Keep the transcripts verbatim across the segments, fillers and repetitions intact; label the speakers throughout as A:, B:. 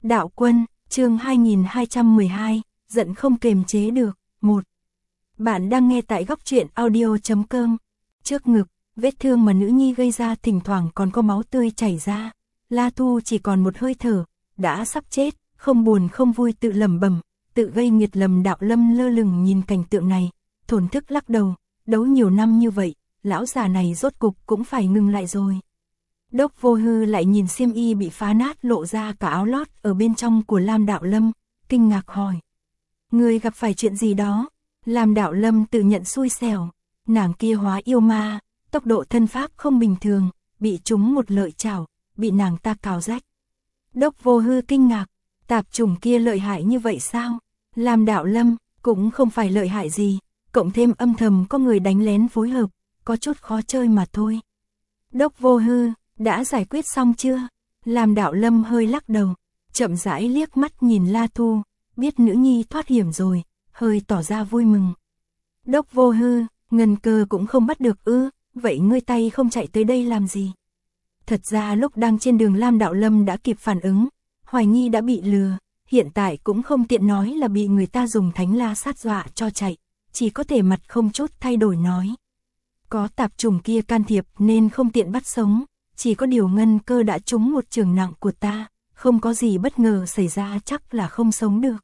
A: Đạo Quân, chương hai nghìn hai trăm mười hai, giận không kềm chế được, một. Bạn đang nghe tại góc truyện audio chấm com. Trước ngực, vết thương mà nữ nhi gây ra thỉnh thoảng còn có máu tươi chảy ra. La Thu chỉ còn một hơi thở, đã sắp chết, không buồn không vui tự lẩm bẩm, tự gây nghiệt lầm. Đạo Lâm lơ lửng nhìn cảnh tượng này, thổn thức lắc đầu, đấu nhiều năm như vậy, lão già này rốt cục cũng phải ngừng lại rồi. Đốc Vô Hư lại nhìn xiêm y bị phá nát lộ ra cả áo lót ở bên trong của Lam Đạo Lâm, kinh ngạc hỏi. Người gặp phải chuyện gì đó? Lam Đạo Lâm tự nhận xui xẻo, nàng kia hóa yêu ma, tốc độ thân pháp không bình thường, bị trúng một lợi chảo, bị nàng ta cào rách. Đốc Vô Hư kinh ngạc, tạp chủng kia lợi hại như vậy sao? Lam Đạo Lâm, cũng không phải lợi hại gì, cộng thêm âm thầm có người đánh lén phối hợp, có chút khó chơi mà thôi. Đốc Vô Hư, đã giải quyết xong chưa? Lam Đạo Lâm hơi lắc đầu, chậm rãi liếc mắt nhìn La Thu, biết nữ nhi thoát hiểm rồi, hơi tỏ ra vui mừng. Đốc Vô Hư, Ngân Cơ cũng không bắt được ư, vậy ngươi tay không chạy tới đây làm gì? Thật ra lúc đang trên đường Lam Đạo Lâm đã kịp phản ứng, hoài nghi đã bị lừa, hiện tại cũng không tiện nói là bị người ta dùng thánh la sát dọa cho chạy, chỉ có thể mặt không chút thay đổi nói. Có tạp trùng kia can thiệp nên không tiện bắt sống, chỉ có điều Ngân Cơ đã trúng một trường nặng của ta, không có gì bất ngờ xảy ra chắc là không sống được.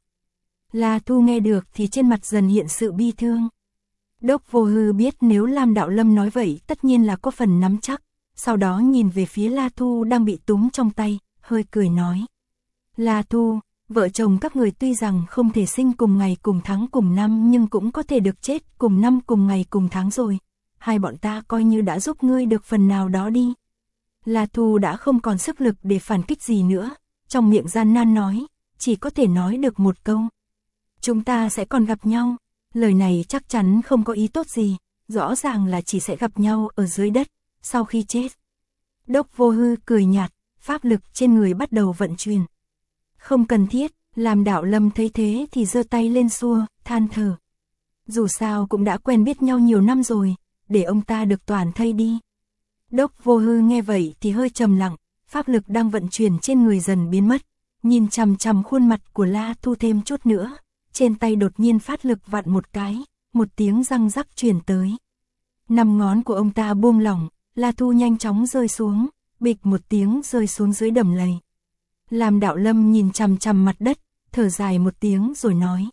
A: La Thu nghe được thì trên mặt dần hiện sự bi thương. Đốc Vô Hư biết nếu Lam Đạo Lâm nói vậy tất nhiên là có phần nắm chắc, sau đó nhìn về phía La Thu đang bị túm trong tay, hơi cười nói. La Thu, vợ chồng các người tuy rằng không thể sinh cùng ngày cùng tháng cùng năm nhưng cũng có thể được chết cùng năm cùng ngày cùng tháng rồi, hai bọn ta coi như đã giúp ngươi được phần nào đó đi. La Thu đã không còn sức lực để phản kích gì nữa, trong miệng gian nan nói, chỉ có thể nói được một câu. Chúng ta sẽ còn gặp nhau, lời này chắc chắn không có ý tốt gì, rõ ràng là chỉ sẽ gặp nhau ở dưới đất, sau khi chết. Đốc Vô Hư cười nhạt, pháp lực trên người bắt đầu vận chuyển. Không cần thiết, Lam Đạo Lâm thấy thế thì giơ tay lên xua, than thở. Dù sao cũng đã quen biết nhau nhiều năm rồi, để ông ta được toàn thây đi. Đốc Vô Hư nghe vậy thì hơi trầm lặng, pháp lực đang vận chuyển trên người dần biến mất, nhìn chằm chằm khuôn mặt của La Thu thêm chút nữa, trên tay đột nhiên phát lực vặn một cái, một tiếng răng rắc truyền tới. Năm ngón của ông ta buông lỏng, La Thu nhanh chóng rơi xuống, bịch một tiếng rơi xuống dưới đầm lầy. Lam Đạo Lâm nhìn chằm chằm mặt đất, thở dài một tiếng rồi nói.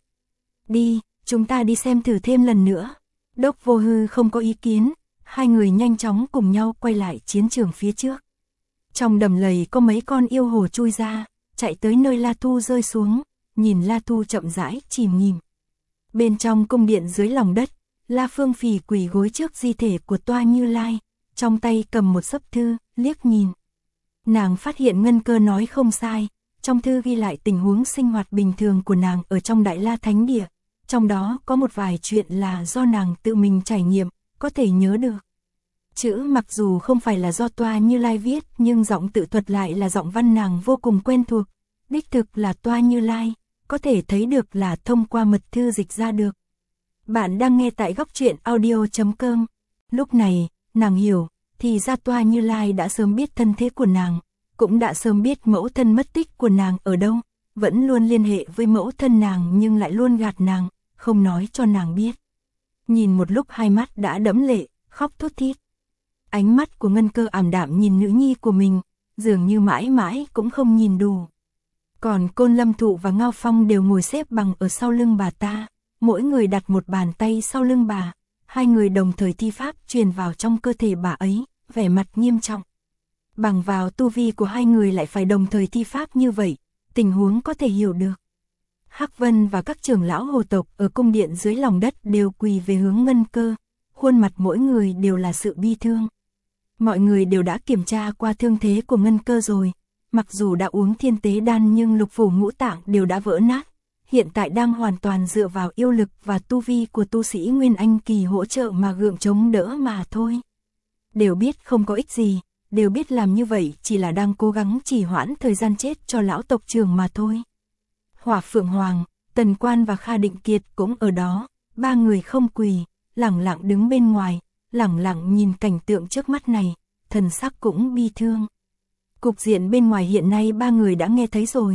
A: Đi, chúng ta đi xem thử thêm lần nữa. Đốc Vô Hư không có ý kiến, hai người nhanh chóng cùng nhau quay lại chiến trường phía trước. Trong đầm lầy có mấy con yêu hồ chui ra, chạy tới nơi La Thu rơi xuống, nhìn La Thu chậm rãi chìm nghỉm. Bên trong cung điện dưới lòng đất, La Phương Phì quỳ gối trước di thể của Toa Như Lai, trong tay cầm một xấp thư, liếc nhìn. Nàng phát hiện Ngân Cơ nói không sai, trong thư ghi lại tình huống sinh hoạt bình thường của nàng ở trong Đại La Thánh Địa, trong đó có một vài chuyện là do nàng tự mình trải nghiệm, có thể nhớ được. Chữ mặc dù không phải là do Toa Như Lai viết nhưng giọng tự thuật lại là giọng văn nàng vô cùng quen thuộc, đích thực là Toa Như Lai, có thể thấy được là thông qua mật thư dịch ra được. Bạn đang nghe tại góc truyện audio chấm com. Lúc này, nàng hiểu, thì ra Toa Như Lai đã sớm biết thân thế của nàng, cũng đã sớm biết mẫu thân mất tích của nàng ở đâu, vẫn luôn liên hệ với mẫu thân nàng nhưng lại luôn gạt nàng, không nói cho nàng biết. Nhìn một lúc hai mắt đã đẫm lệ, khóc thút thít. Ánh mắt của Ngân Cơ ảm đạm nhìn nữ nhi của mình, dường như mãi mãi cũng không nhìn đủ. Còn Côn Lâm Thụ và Ngao Phong đều ngồi xếp bằng ở sau lưng bà ta, mỗi người đặt một bàn tay sau lưng bà, hai người đồng thời thi pháp truyền vào trong cơ thể bà ấy, vẻ mặt nghiêm trọng. Bằng vào tu vi của hai người lại phải đồng thời thi pháp như vậy, tình huống có thể hiểu được. Hắc Vân và các trưởng lão hồ tộc ở cung điện dưới lòng đất đều quỳ về hướng Ngân Cơ, khuôn mặt mỗi người đều là sự bi thương. Mọi người đều đã kiểm tra qua thương thế của Ngân Cơ rồi, mặc dù đã uống thiên tế đan nhưng lục phủ ngũ tạng đều đã vỡ nát, hiện tại đang hoàn toàn dựa vào yêu lực và tu vi của tu sĩ Nguyên Anh kỳ hỗ trợ mà gượng chống đỡ mà thôi. Đều biết không có ích gì, đều biết làm như vậy chỉ là đang cố gắng trì hoãn thời gian chết cho lão tộc trưởng mà thôi. Hỏa Phượng Hoàng, Tần Quan và Kha Định Kiệt cũng ở đó, ba người không quỳ, lẳng lặng đứng bên ngoài, lẳng lặng nhìn cảnh tượng trước mắt này, thần sắc cũng bi thương. Cục diện bên ngoài hiện nay ba người đã nghe thấy rồi,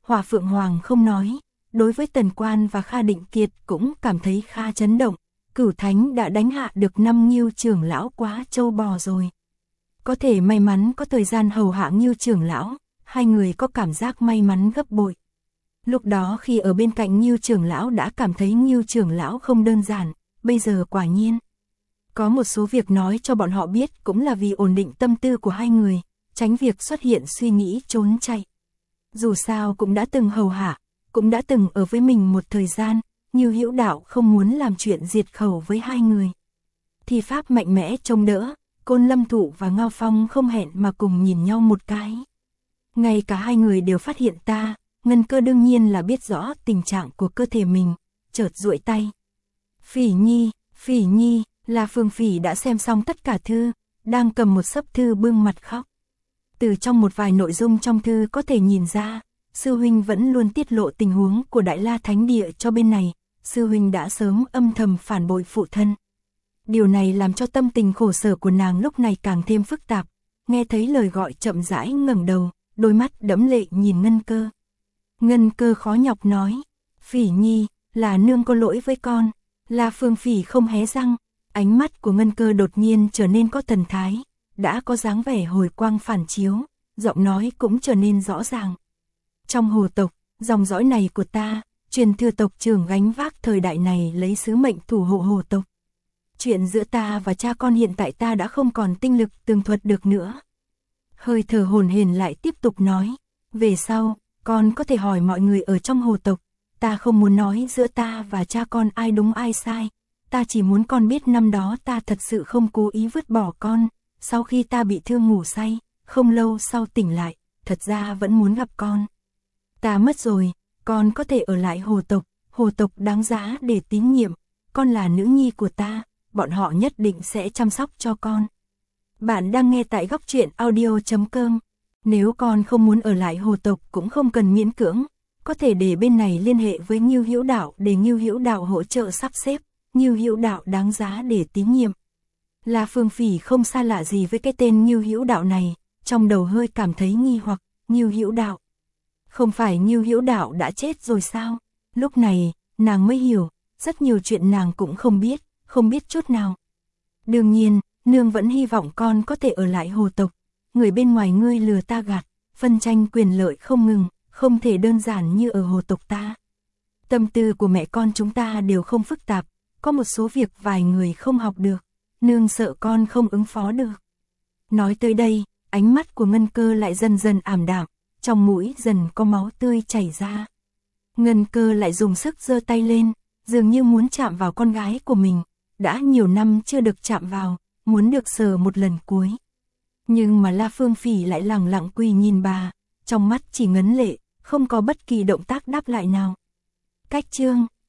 A: Hỏa Phượng Hoàng không nói, đối với Tần Quan và Kha Định Kiệt cũng cảm thấy khá chấn động, Cửu Thánh đã đánh hạ được năm Ngưu trưởng lão quá trâu bò rồi. Có thể may mắn có thời gian hầu hạ Ngưu trưởng lão, hai người có cảm giác may mắn gấp bội. Lúc đó khi ở bên cạnh Ngưu trưởng lão đã cảm thấy Ngưu trưởng lão không đơn giản, bây giờ quả nhiên. Có một số việc nói cho bọn họ biết cũng là vì ổn định tâm tư của hai người, tránh việc xuất hiện suy nghĩ trốn chạy. Dù sao cũng đã từng hầu hạ, cũng đã từng ở với mình một thời gian, Ngưu Hữu Đạo không muốn làm chuyện diệt khẩu với hai người. Thi pháp mạnh mẽ chống đỡ, Côn Lâm Thụ và Ngao Phong không hẹn mà cùng nhìn nhau một cái. Ngay cả hai người đều phát hiện ta, Ngân Cơ đương nhiên là biết rõ tình trạng của cơ thể mình, chợt duỗi tay. Phỉ Nhi, Phỉ Nhi, là Phương Phỉ đã xem xong tất cả thư, đang cầm một xấp thư bưng mặt khóc. Từ trong một vài nội dung trong thư có thể nhìn ra, sư huynh vẫn luôn tiết lộ tình huống của Đại La Thánh Địa cho bên này, sư huynh đã sớm âm thầm phản bội phụ thân. Điều này làm cho tâm tình khổ sở của nàng lúc này càng thêm phức tạp, nghe thấy lời gọi chậm rãi ngẩng đầu, đôi mắt đẫm lệ nhìn Ngân Cơ. Ngân Cơ khó nhọc nói, Phỉ Nhi, là nương có lỗi với con. La Phương Phỉ không hé răng, ánh mắt của Ngân Cơ đột nhiên trở nên có thần thái, đã có dáng vẻ hồi quang phản chiếu, giọng nói cũng trở nên rõ ràng. Trong hồ tộc, dòng dõi này của ta, truyền thừa tộc trưởng gánh vác thời đại này lấy sứ mệnh thủ hộ hồ tộc. Chuyện giữa ta và cha con hiện tại ta đã không còn tinh lực tường thuật được nữa. Hơi thở hồn hển lại tiếp tục nói, về sau, con có thể hỏi mọi người ở trong hồ tộc, ta không muốn nói giữa ta và cha con ai đúng ai sai, ta chỉ muốn con biết năm đó ta thật sự không cố ý vứt bỏ con, sau khi ta bị thương ngủ say, không lâu sau tỉnh lại, thật ra vẫn muốn gặp con. Ta mất rồi, con có thể ở lại hồ tộc, hồ tộc đáng giá để tín nhiệm, con là nữ nhi của ta, bọn họ nhất định sẽ chăm sóc cho con. Bạn đang nghe tại góc truyện audio chấm com. Nếu con không muốn ở lại hồ tộc cũng không cần miễn cưỡng, có thể để bên này liên hệ với Ngưu Hữu Đạo để Ngưu Hữu Đạo hỗ trợ sắp xếp, Ngưu Hữu Đạo đáng giá để tín nhiệm. La Phương Phỉ không xa lạ gì với cái tên Ngưu Hữu Đạo này, trong đầu hơi cảm thấy nghi hoặc, Ngưu Hữu Đạo. Không phải Ngưu Hữu Đạo đã chết rồi sao? Lúc này, nàng mới hiểu, rất nhiều chuyện nàng cũng không biết, không biết chút nào. Đương nhiên, nương vẫn hy vọng con có thể ở lại hồ tộc, người bên ngoài ngươi lừa ta gạt, phân tranh quyền lợi không ngừng, không thể đơn giản như ở hồ tộc ta. Tâm tư của mẹ con chúng ta đều không phức tạp, có một số việc vài người không học được, nương sợ con không ứng phó được. Nói tới đây, ánh mắt của Ngân Cơ lại dần dần ảm đạm, trong mũi dần có máu tươi chảy ra. Ngân Cơ lại dùng sức giơ tay lên, dường như muốn chạm vào con gái của mình, đã nhiều năm chưa được chạm vào, muốn được sờ một lần cuối. Nhưng mà La Phương Phỉ lại lẳng lặng quỳ nhìn bà, trong mắt chỉ ngấn lệ, không có bất kỳ động tác đáp lại nào. Cách chương